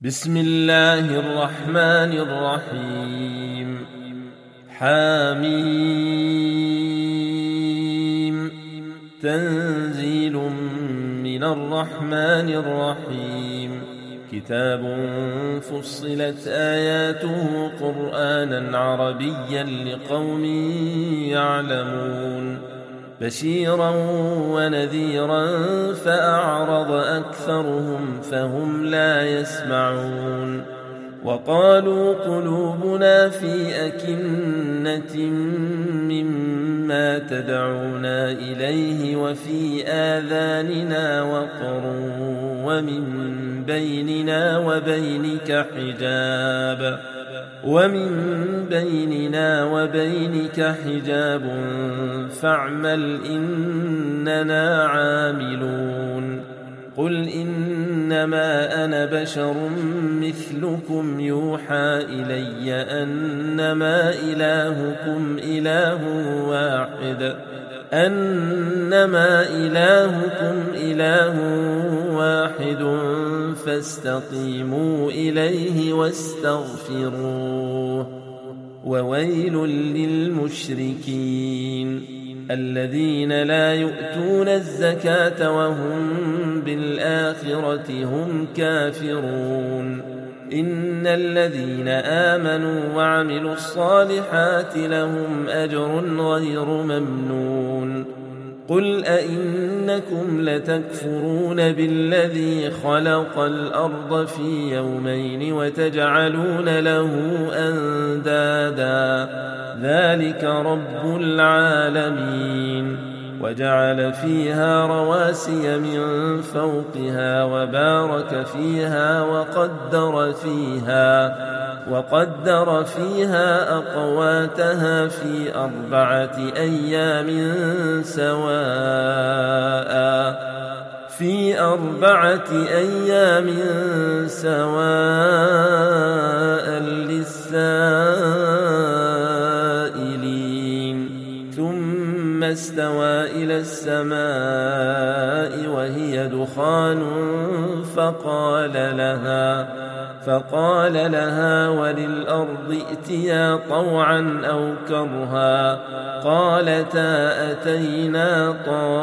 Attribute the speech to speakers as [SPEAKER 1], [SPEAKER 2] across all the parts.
[SPEAKER 1] بسم الله الرحمن الرحيم. حميم. تنزيل من الرحمن الرحيم. كتاب فصلت آياته قرآنا عربيا لقوم يعلمون بشيرا ونذيرا فأعرض أكثرهم فهم لا يسمعون. وقالوا قلوبنا في أكنة مما تدعونا إليه وفي آذاننا وقر ومن بيننا وبينك حجاب فاعمل إننا عاملون. قل إنما أنا بشر مثلكم يوحى إلي أنما إلهكم إله واحد فاستقيموا إليه واستغفروه. وويل للمشركين الذين لا يؤتون الزكاة وهم بالآخرة هم كافرون. إن الذين آمنوا وعملوا الصالحات لهم أجر غير ممنون. قل أئنكم لتكفرون بالذي خلق الأرض في يومين وتجعلون له أندادا ذلك رب العالمين. وجعل فيها رواسي من فوقها وبارك فيها وقدر فيها أقواتها في 4 أيام سواء للسائلين. ثم استوى إلى السماء وهي دخان فقال لها وللأرض ائتيا طوعا أو كرها قالتا أتينا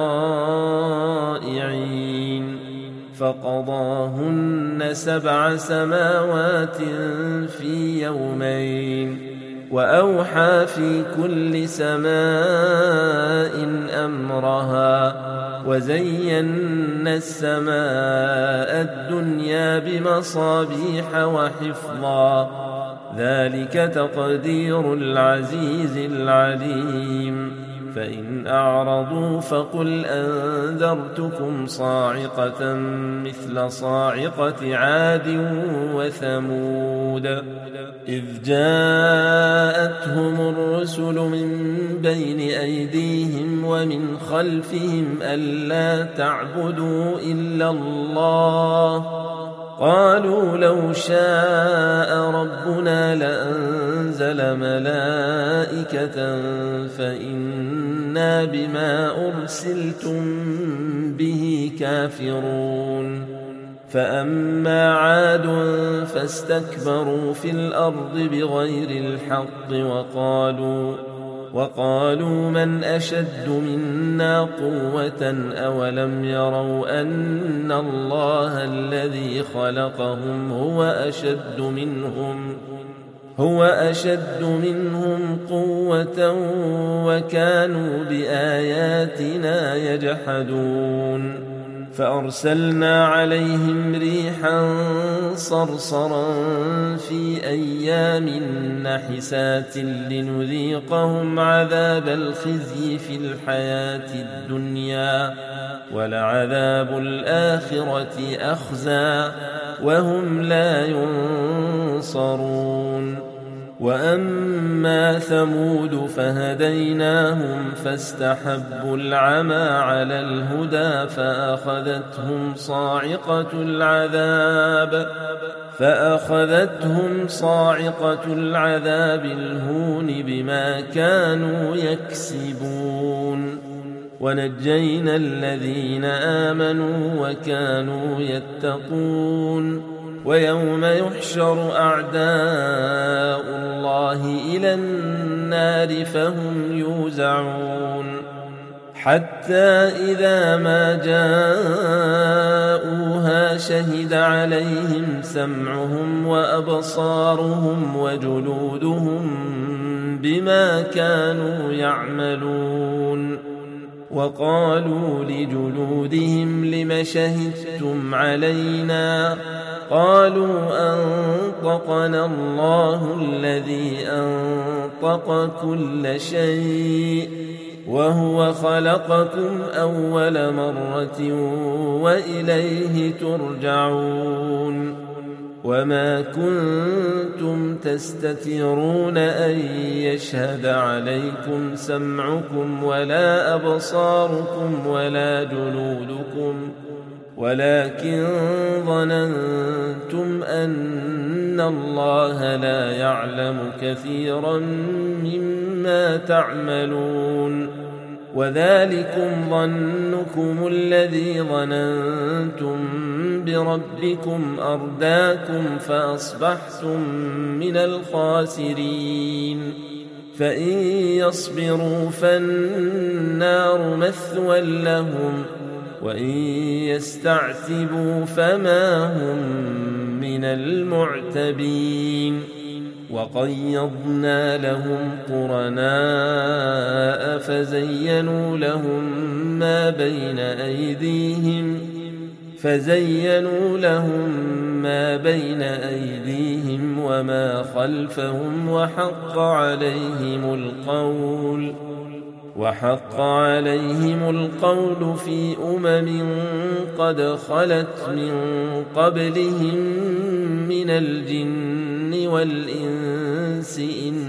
[SPEAKER 1] طائعين. فقضاهن 7 سماوات في يومين وأوحى في كل سماء أمرها وزينا السماء الدنيا بمصابيح وحفظا ذلك تقدير العزيز العليم. فإن أعرضوا فقل أنذرتكم صاعقة مثل صاعقة عاد وثمود إذ جاءتهم الرسل من بين أيديهم ومن خلفهم ألا تعبدوا إلا الله قالوا لو شاء ربنا لأنزل ملائكة فإنا بما أرسلتم به كافرون. فأما عاد فاستكبروا في الأرض بغير الحق وقالوا من أشد منا قوة أولم يروا أن الله الذي خلقهم هو أشد منهم قوة وكانوا بآياتنا يجحدون. فأرسلنا عليهم ريحا صرصرا في أيام نحسات لنذيقهم عذاب الخزي في الحياة الدنيا ولعذاب الآخرة أخزى وهم لا ينصرون. وأما ثمود فهديناهم فاستحبوا العمى على الهدى فأخذتهم صاعقة العذاب الهون بما كانوا يكسبون. ونجينا الذين آمنوا وكانوا يتقون ويوم يحشر أعداء الله إلى النار فهم يوزعون حتى إذا ما جاءوها شهد عليهم سمعهم وأبصارهم وجلودهم بما كانوا يعملون وقالوا لجلودهم لم شهدتم علينا قالوا أنطقنا الله الذي أنطق كل شيء وهو خلقكم أول مرة وإليه ترجعون وما كنتم تستترون أن يشهد عليكم سمعكم ولا أبصاركم ولا جلودكم ولكن ظننتم أن الله لا يعلم كثيرا مما تعملون وذلكم ظنكم الذي ظننتم بربكم أرداكم فأصبحتم من الخاسرين فإن يصبروا فالنار مثوى لهم وإن يستعتبوا فما هم من المعتبين وقيضنا لهم قرناء فزينوا لهم ما بين أيديهم وما خلفهم وحق عليهم القول في قد خلت من قبلهم من الجن والإنس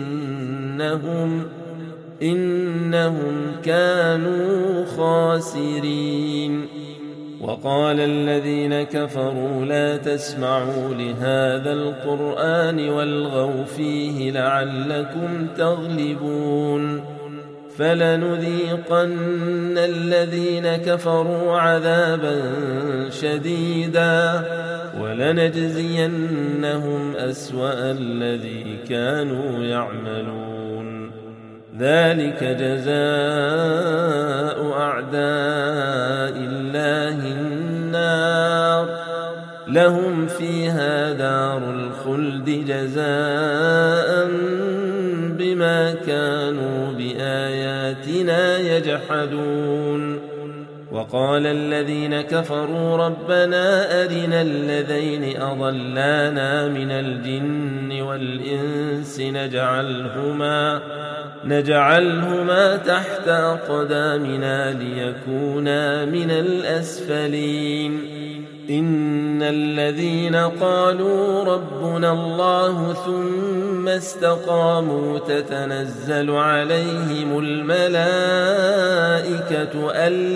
[SPEAKER 1] إنهم كانوا خاسرين وقال الذين كفروا لا تسمعوا لهذا القرآن والغوا فيه لعلكم تغلبون فلنذيقن الذين كفروا عذابا شديدا ولنجزينهم أسوأ الذي كانوا يعملون ذلك جزاء أعداء الله النار لهم فيها دار الخلد جزاء بما كانوا بآياتنا يجحدون وقال الذين كفروا ربنا أرنا الذين أضلانا من الجن والإنس نجعلهما تحت أقدامنا ليكونا من الأسفلين إن الذين قالوا ربنا الله ثم استقاموا تتنزل عليهم الملائكة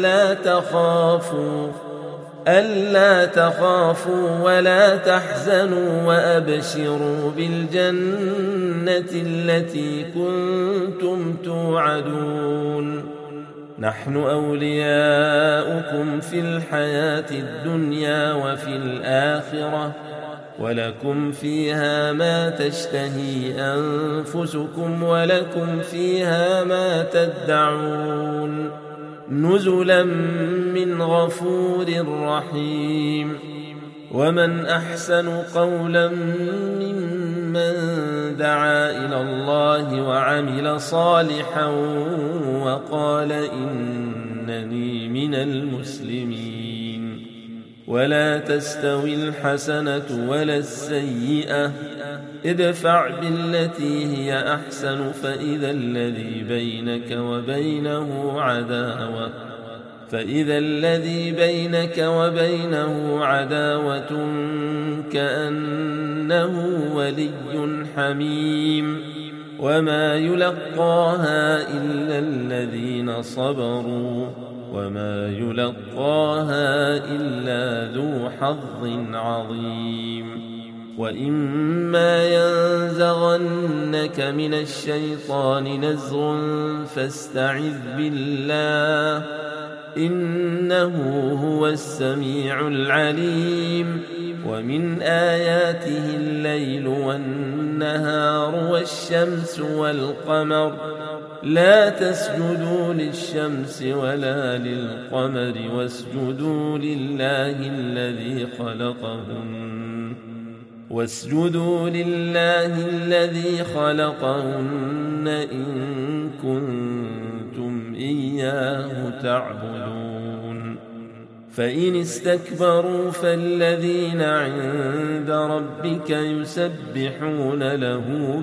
[SPEAKER 1] ألا تخافوا ولا تحزنوا وأبشروا بالجنة التي كنتم توعدون نحن أولياؤكم في الحياة الدنيا وفي الآخرة ولكم فيها ما تشتهي أنفسكم ولكم فيها ما تدعون نزلا من غفور رحيم ومن أحسن قولا ممن دعا إلى الله وعمل صالحا وقال إنني من المسلمين ولا تستوي الحسنة ولا السيئة ادفع بالتي هي أحسن فإذا الذي بينك وبينه عداوة كأنه ولي حميم وما يلقاها إلا الذين صبروا وما يلقاها إلا ذو حظ عظيم وإما ينزغنك من الشيطان نزغ فاستعذ بالله إنه هو السميع العليم ومن آياته الليل والنهار والشمس والقمر لا تسجدوا للشمس ولا للقمر واسجدوا لله الذي خلقهن إن كنتم إياه تعبدون فإن استكبروا فالذين عند ربك يسبحون له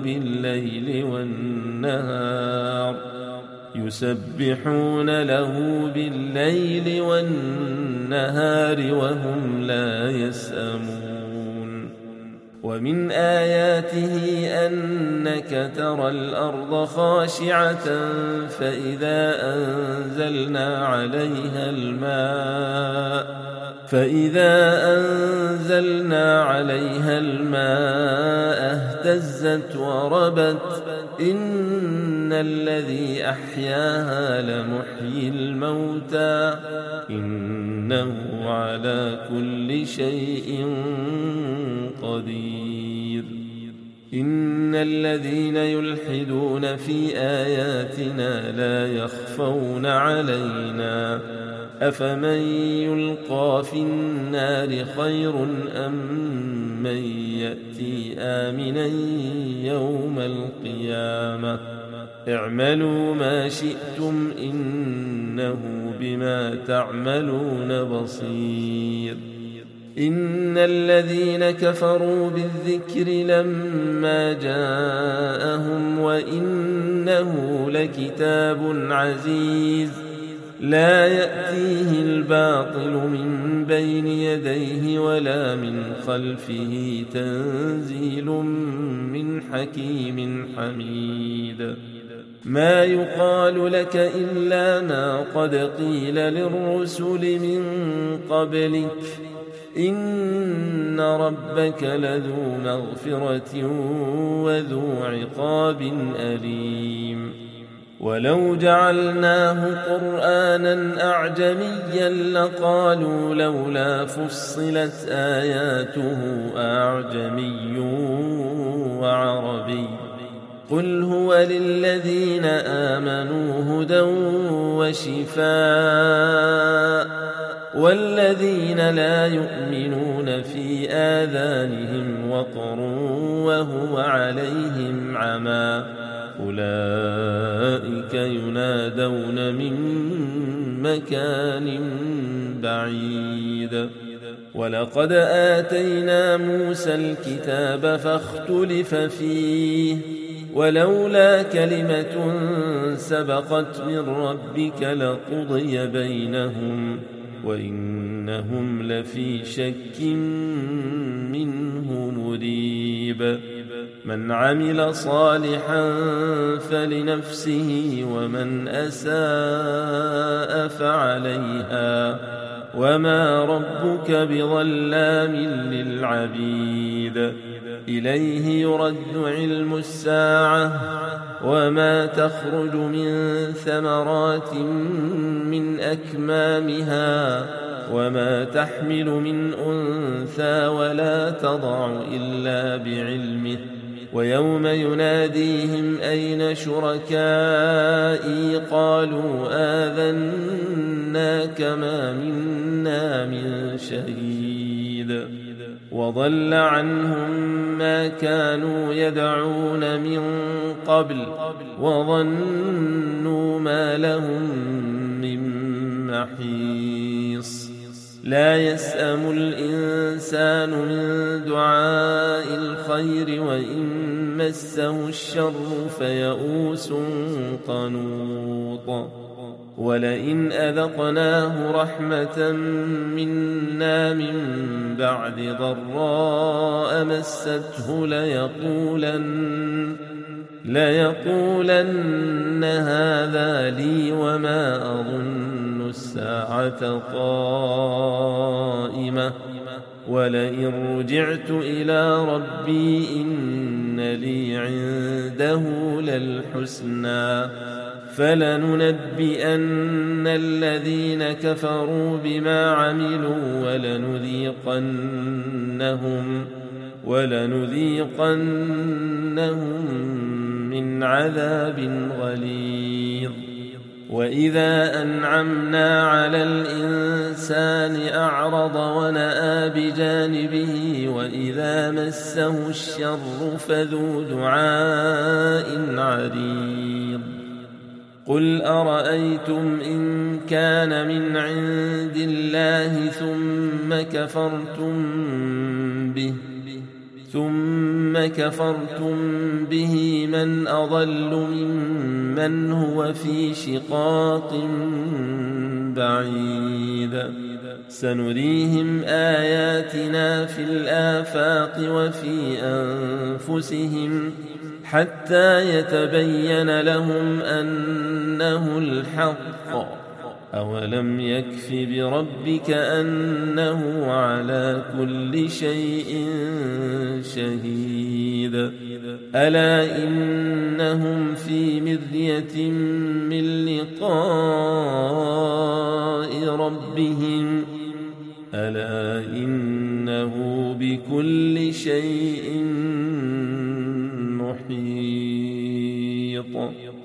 [SPEAKER 1] بالليل والنهار وهم لا يسأمون ومن آياته أنك ترى الأرض خاشعة فإذا أنزلنا عليها الماء اهتزت وربت إن الذي أحياها لمحيي الموتى إنه على كل شيء قدير إن الذين يلحدون في آياتنا لا يخفون علينا أفمن يلقى في النار خير أم من يأتي آمنا يوم القيامة اعملوا ما شئتم إنه بما تعملون بصير إن الذين كفروا بالذكر لما جاءهم وإنه لكتاب عزيز لا يأتيه الباطل من بين يديه ولا من خلفه تنزيل من حكيم حميد ما يقال لك إلا ما قد قيل للرسل من قبلك إن ربك لذو مغفرة وذو عقاب أليم ولو جعلناه قرآنا أعجميا لقالوا لولا فصلت آياته أعجمي وعربي قل هو للذين آمنوا هدى وشفاء والذين لا يؤمنون في آذانهم وقر وهو عليهم عمى أولئك ينادون من مكان بعيد ولقد آتينا موسى الكتاب فاختلف فيه ولولا كلمة سبقت من ربك لقضي بينهم وإنهم لفي شك منه مريب من عمل صالحا فلنفسه ومن أساء فعليها وما ربك بظلام للعبيد إليه يرد علم الساعة وما تخرج من ثمرات من أكمامها وما تحمل من أنثى ولا تضع إلا بعلمه ويوم يناديهم أين شركائي قالوا آذناك ما منا من شهيد وضل عنهم ما كانوا يدعون من قبل وظنوا ما لهم من محيص لا يسأم الإنسان من دعاء الخير وإن مسه الشر فيئوس قنوط ولئن أذقناه رحمة منا من بعد ضراء مسته ليقولن هذا لي وما أظن الساعة قائمة ولئن رجعت إلى ربي إن لي عنده للحسنى فلننبئن الذين كفروا بما عملوا ولنذيقنهم من عذاب غليظ. وإذا أنعمنا على الإنسان أعرض ونأى بجانبه وإذا مسه الشر فذو دعاء عريض. قل أرأيتم إن كان من عند الله ثم كفرتم به من أضل ممن هو في شقاق بعيد. سنريهم آياتنا في الآفاق وفي أنفسهم حتى يتبين لهم أنه الحق. أولم يكف بربك أنه على كل شيء شهيد. ألا إنهم في مرية من لقاء ربهم ألا إنه بكل شيء محيط.